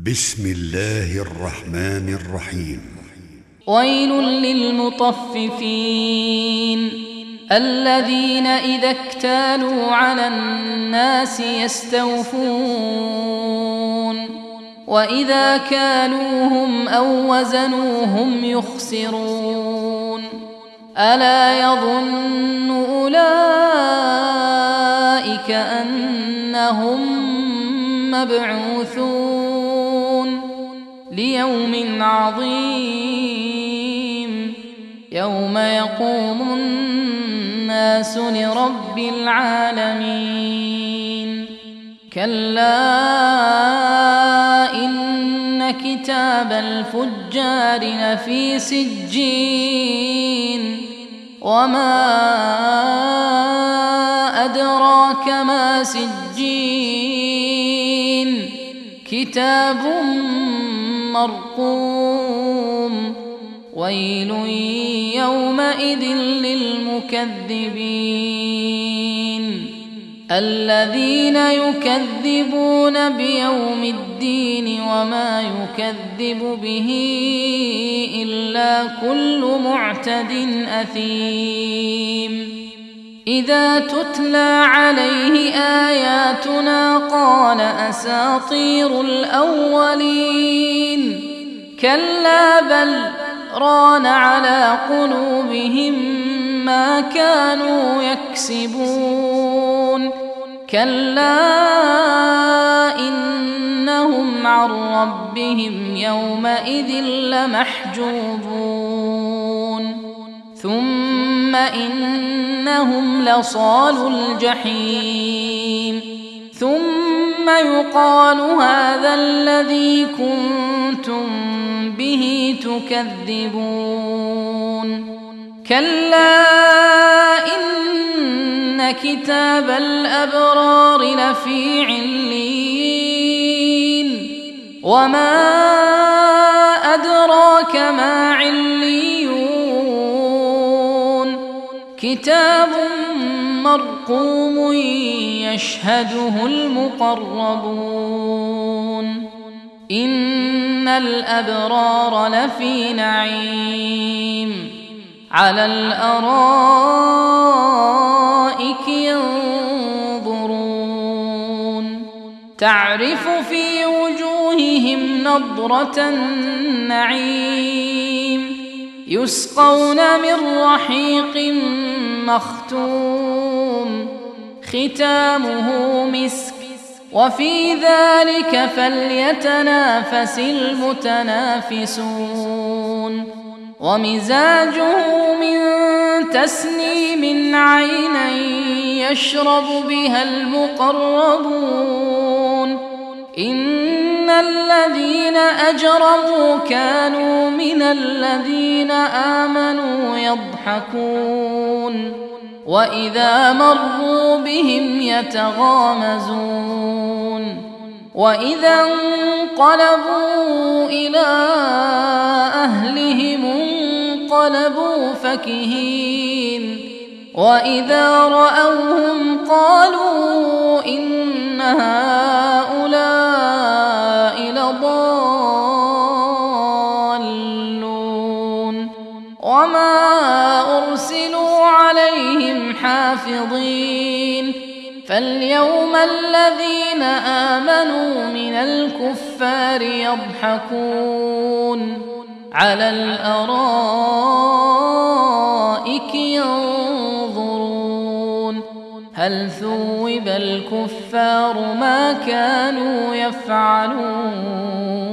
بسم الله الرحمن الرحيم. ويل للمطففين الذين إذا اكتالوا على الناس يستوفون وإذا كالوهم أو وزنوهم يخسرون ألا يظن أولئك أنهم مبعوثون ليوم عظيم يوم يقوم الناس لرب العالمين. كلا إن كتاب الفجار لفي سجين وما أدراك ما سجين كتاب مرقوم ويل يومئذ للمكذبين الذين يكذبون بيوم الدين وما يكذب به إلا كل معتد أثيم. إذا تتلى عليه آياتنا قال أساطير الأولين كلا بل ران على قلوبهم ما كانوا يكسبون كلا إنهم عن ربهم يومئذ لمحجوبون ثم إنهم لصالو الجحيم ثم يقال هذا الذي كنتم به تكذبون كلا إن كتاب الأبرار لفي عليين وما أدراك ما عليون كتاب مرقوم يشهده المقربون إن الأبرار لفي نعيم على الأرائك ينظرون تعرف في وجوههم نضرة النعيم يسقون من رحيق مختوم ختامه مسك وفي ذلك فليتنافس المتنافسون ومزاجه من تسنيم عينا يشرب بها المقربون إن الذين أجرموا كانوا من الذين آمنوا يضحكون وإذا مروا بهم يتغامزون وإذا انقلبوا إلى أهلهم انقلبوا فكهين وإذا رأوهم قالوا إن هؤلاء لضالون وما أرسلوا عليهم حافظين فاليوم الذين آمنوا من الكفار يضحكون على الأرائك ينظرون هل ثوب الكفار ما كانوا يفعلون.